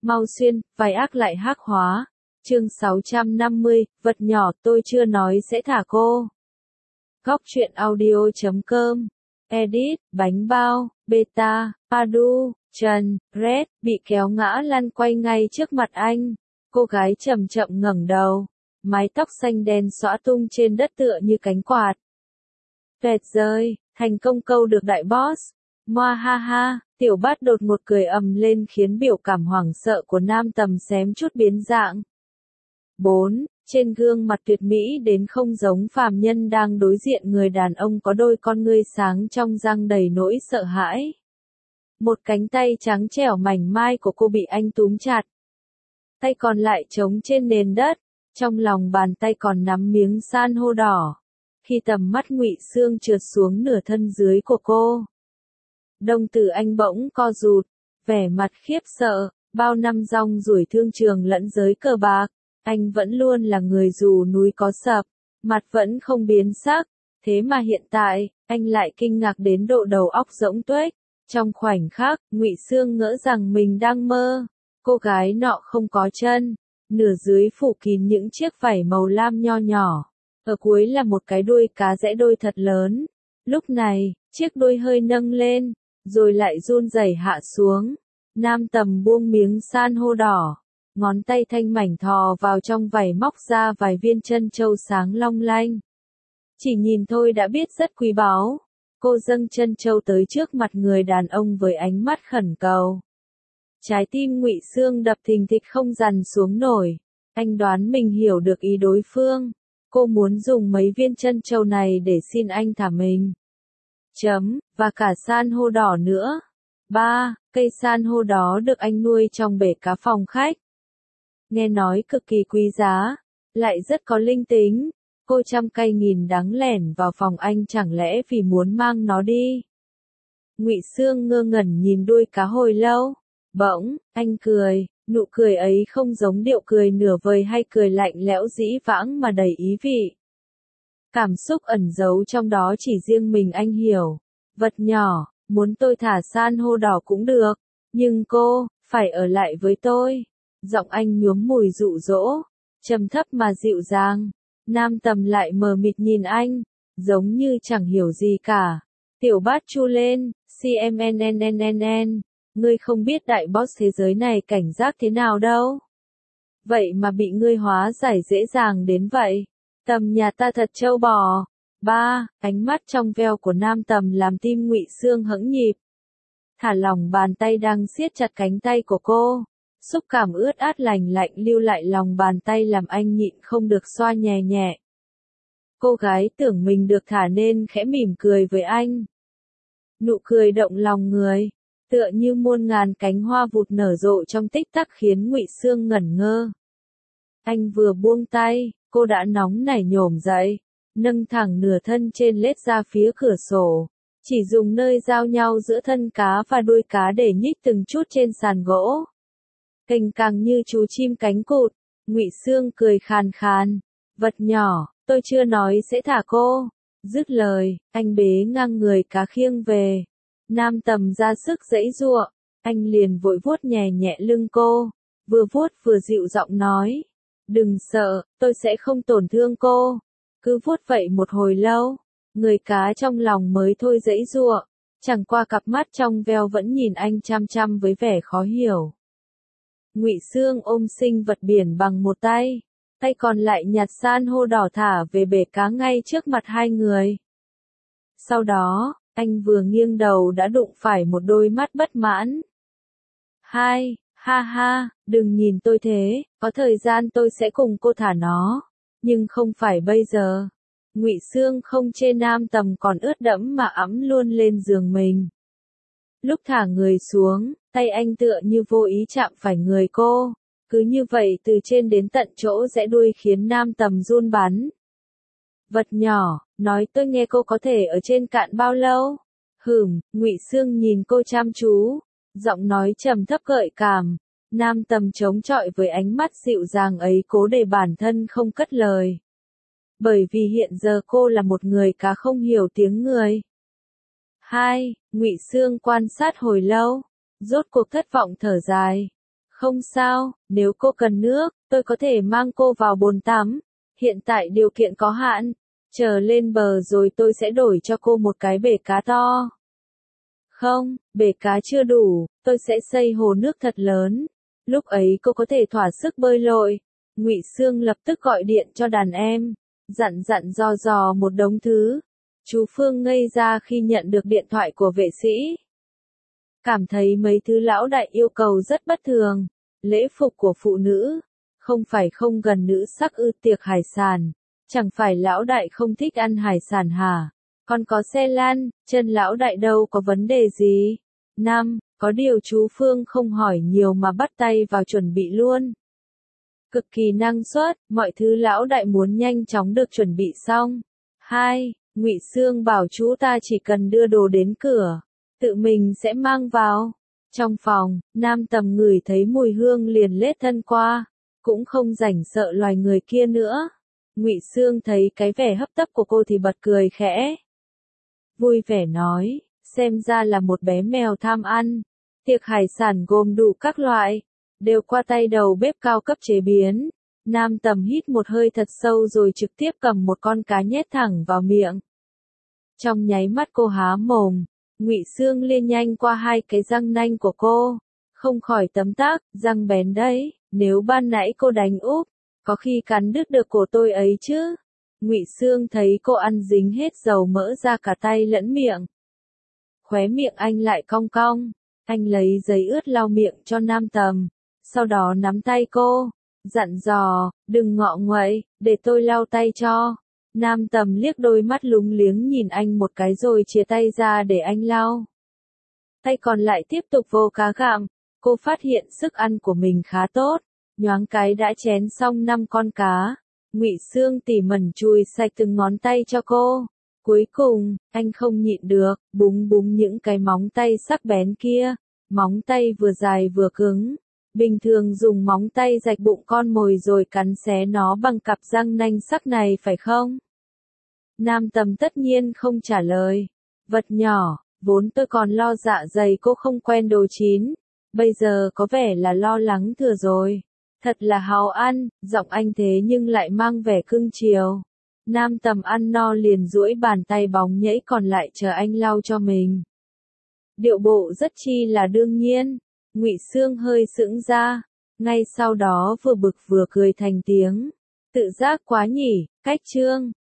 Mau xuyên, vai ác lại hắc hóa. Chương 650, vật nhỏ tôi chưa nói sẽ thả cô. Góc truyện audio.com. Edit, bánh bao, beta, Padu, Trần, Red, bị kéo ngã lăn quay ngay trước mặt anh. Cô gái chậm chậm ngẩng đầu. Mái tóc xanh đen xõa tung trên đất tựa như cánh quạt. Tuyệt rơi, thành công câu được đại boss. Moa ha ha, tiểu bát đột ngột cười ầm lên khiến biểu cảm hoảng sợ của nam tầm xém chút biến dạng. 4. Trên gương mặt tuyệt mỹ đến không giống phàm nhân đang đối diện người đàn ông có đôi con ngươi sáng trong răng đầy nỗi sợ hãi. Một cánh tay trắng trẻo mảnh mai của cô bị anh túm chặt. Tay còn lại trống trên nền đất, trong lòng bàn tay còn nắm miếng san hô đỏ. Khi tầm mắt Ngụy Xương trượt xuống nửa thân dưới của cô, đồng tử anh bỗng co rụt, vẻ mặt khiếp sợ, bao năm rong ruổi thương trường lẫn giới cờ bạc, anh vẫn luôn là người dù núi có sập, mặt vẫn không biến sắc, thế mà hiện tại, anh lại kinh ngạc đến độ đầu óc rỗng tuếch. Trong khoảnh khắc, Ngụy Xương ngỡ rằng mình đang mơ, cô gái nọ không có chân, nửa dưới phủ kín những chiếc vảy màu lam nho nhỏ, ở cuối là một cái đuôi cá rẽ đôi thật lớn. Lúc này, chiếc đuôi hơi nâng lên, rồi lại run rẩy hạ xuống. Nam tầm buông miếng san hô đỏ, ngón tay thanh mảnh thò vào trong vảy móc ra vài viên trân châu sáng long lanh. Chỉ nhìn thôi đã biết rất quý báu. Cô dâng trân châu tới trước mặt người đàn ông với ánh mắt khẩn cầu. Trái tim Ngụy Xương đập thình thịch không dằn xuống nổi. Anh đoán mình hiểu được ý đối phương. Cô muốn dùng mấy viên trân châu này để xin anh thả mình. Và cả san hô đỏ nữa. 3. Cây san hô đó được anh nuôi trong bể cá phòng khách. Nghe nói cực kỳ quý giá, lại rất có linh tính. Cô trăm cây nghìn đắng lẻn vào phòng anh chẳng lẽ vì muốn mang nó đi. Ngụy Xương ngơ ngẩn nhìn đuôi cá hồi lâu. Bỗng, anh cười, nụ cười ấy không giống điệu cười nửa vời hay cười lạnh lẽo dĩ vãng mà đầy ý vị. Cảm xúc ẩn giấu trong đó chỉ riêng mình anh hiểu. Vật nhỏ, muốn tôi thả san hô đỏ cũng được, nhưng cô, phải ở lại với tôi. Giọng anh nhuốm mùi dụ dỗ, trầm thấp mà dịu dàng. Nam tầm lại mờ mịt nhìn anh, giống như chẳng hiểu gì cả. Tiểu bát chu lên, CMNNNNN, ngươi không biết đại boss thế giới này cảnh giác thế nào đâu. Vậy mà bị ngươi hóa giải dễ dàng đến vậy. Tầm nhà ta thật trâu bò. 3. Ánh mắt trong veo của nam tầm làm tim Ngụy Xương hững nhịp. Thả lỏng bàn tay đang siết chặt cánh tay của cô. Xúc cảm ướt át lành lạnh lưu lại lòng bàn tay làm anh nhịn không được xoa nhẹ nhẹ. Cô gái tưởng mình được thả nên khẽ mỉm cười với anh. Nụ cười động lòng người, tựa như muôn ngàn cánh hoa vụt nở rộ trong tích tắc khiến Ngụy Xương ngẩn ngơ. Anh vừa buông tay, cô đã nóng nảy nhổm dậy, nâng thẳng nửa thân trên lết ra phía cửa sổ, chỉ dùng nơi giao nhau giữa thân cá và đuôi cá để nhích từng chút trên sàn gỗ. Cành càng như chú chim cánh cụt. Ngụy Xương cười khàn khàn. Vật nhỏ, tôi chưa nói sẽ thả cô. Dứt lời, anh bế ngang người cá khiêng về. Nam tầm ra sức giãy giụa, anh liền vội vuốt nhẹ nhẹ lưng cô, vừa vuốt vừa dịu giọng nói, đừng sợ, tôi sẽ không tổn thương cô. Cứ vuốt vậy một hồi lâu, người cá trong lòng mới thôi giãy giụa, chẳng qua cặp mắt trong veo vẫn nhìn anh chăm chăm với vẻ khó hiểu. Ngụy Xương ôm sinh vật biển bằng một tay, tay còn lại nhặt san hô đỏ thả về bể cá ngay trước mặt hai người. Sau đó, anh vừa nghiêng đầu đã đụng phải một đôi mắt bất mãn. Ha ha, đừng nhìn tôi thế, có thời gian tôi sẽ cùng cô thả nó, nhưng không phải bây giờ. Ngụy Xương không chê nam tầm còn ướt đẫm mà ẵm luôn lên giường mình. Lúc thả người xuống, tay anh tựa như vô ý chạm phải người cô, cứ như vậy từ trên đến tận chỗ rẽ đuôi khiến nam tầm run bắn. Vật nhỏ, nói tôi nghe cô có thể ở trên cạn bao lâu? Ngụy Xương nhìn cô chăm chú, giọng nói trầm thấp gợi cảm. Nam tầm chống chọi với ánh mắt dịu dàng ấy cố để bản thân không cất lời. Bởi vì hiện giờ cô là một người cá không hiểu tiếng người. 2. Ngụy Xương quan sát hồi lâu, rốt cuộc thất vọng thở dài. Không sao, nếu cô cần nước, tôi có thể mang cô vào bồn tắm. Hiện tại điều kiện có hạn. Chờ lên bờ rồi tôi sẽ đổi cho cô một cái bể cá to. Không, bể cá chưa đủ, tôi sẽ xây hồ nước thật lớn. Lúc ấy cô có thể thỏa sức bơi lội. Ngụy Xương lập tức gọi điện cho đàn em, dặn dò một đống thứ. Chú Phương ngây ra khi nhận được điện thoại của vệ sĩ. Cảm thấy mấy thứ lão đại yêu cầu rất bất thường. Lễ phục của phụ nữ, không phải không gần nữ sắc ư, tiệc hải sản. Chẳng phải lão đại không thích ăn hải sản hả? Còn có xe lăn, chân lão đại đâu có vấn đề gì. Có điều chú Phương không hỏi nhiều mà bắt tay vào chuẩn bị luôn. Cực kỳ năng suất, mọi thứ lão đại muốn nhanh chóng được chuẩn bị xong. 2. Ngụy Xương bảo chú ta chỉ cần đưa đồ đến cửa, tự mình sẽ mang vào. Trong phòng, Nam Tầm ngửi thấy mùi hương liền lết thân qua, cũng không rảnh sợ loài người kia nữa. Ngụy Xương thấy cái vẻ hấp tấp của cô thì bật cười khẽ. Vui vẻ nói, xem ra là một bé mèo tham ăn. Tiệc hải sản gồm đủ các loại, đều qua tay đầu bếp cao cấp chế biến. Nam Tầm hít một hơi thật sâu rồi trực tiếp cầm một con cá nhét thẳng vào miệng. Trong nháy mắt cô há mồm, Ngụy Xương liên nhanh qua hai cái răng nanh của cô, không khỏi tấm tắc, răng bén đấy, nếu ban nãy cô đánh úp, có khi cắn đứt được cổ tôi ấy chứ. Ngụy Xương thấy cô ăn dính hết dầu mỡ ra cả tay lẫn miệng. Khóe miệng anh lại cong cong, anh lấy giấy ướt lau miệng cho Nam Tầm, sau đó nắm tay cô, dặn dò, đừng ngọ nguậy, để tôi lau tay cho. Nam Tầm liếc đôi mắt lúng liếng nhìn anh một cái rồi chia tay ra để anh lau. Tay còn lại tiếp tục vô cá gặm, cô phát hiện sức ăn của mình khá tốt, nhoáng cái đã chén xong 5 con cá. Ngụy Xương tỉ mẩn chùi sạch từng ngón tay cho cô. Cuối cùng, anh không nhịn được, búng những cái móng tay sắc bén kia. Móng tay vừa dài vừa cứng. Bình thường dùng móng tay rạch bụng con mồi rồi cắn xé nó bằng cặp răng nanh sắc này phải không? Nam Tầm tất nhiên không trả lời. Vật nhỏ, vốn tôi còn lo dạ dày cô không quen đồ chín. Bây giờ có vẻ là lo lắng thừa rồi. Thật là háo ăn, giọng anh thế nhưng lại mang vẻ cưng chiều. Nam Tầm ăn no liền duỗi bàn tay bóng nhẫy còn lại chờ anh lau cho mình. Điệu bộ rất chi là đương nhiên. Ngụy Xương hơi sững ra, ngay sau đó vừa bực vừa cười thành tiếng. Tự giác quá nhỉ, cách trương.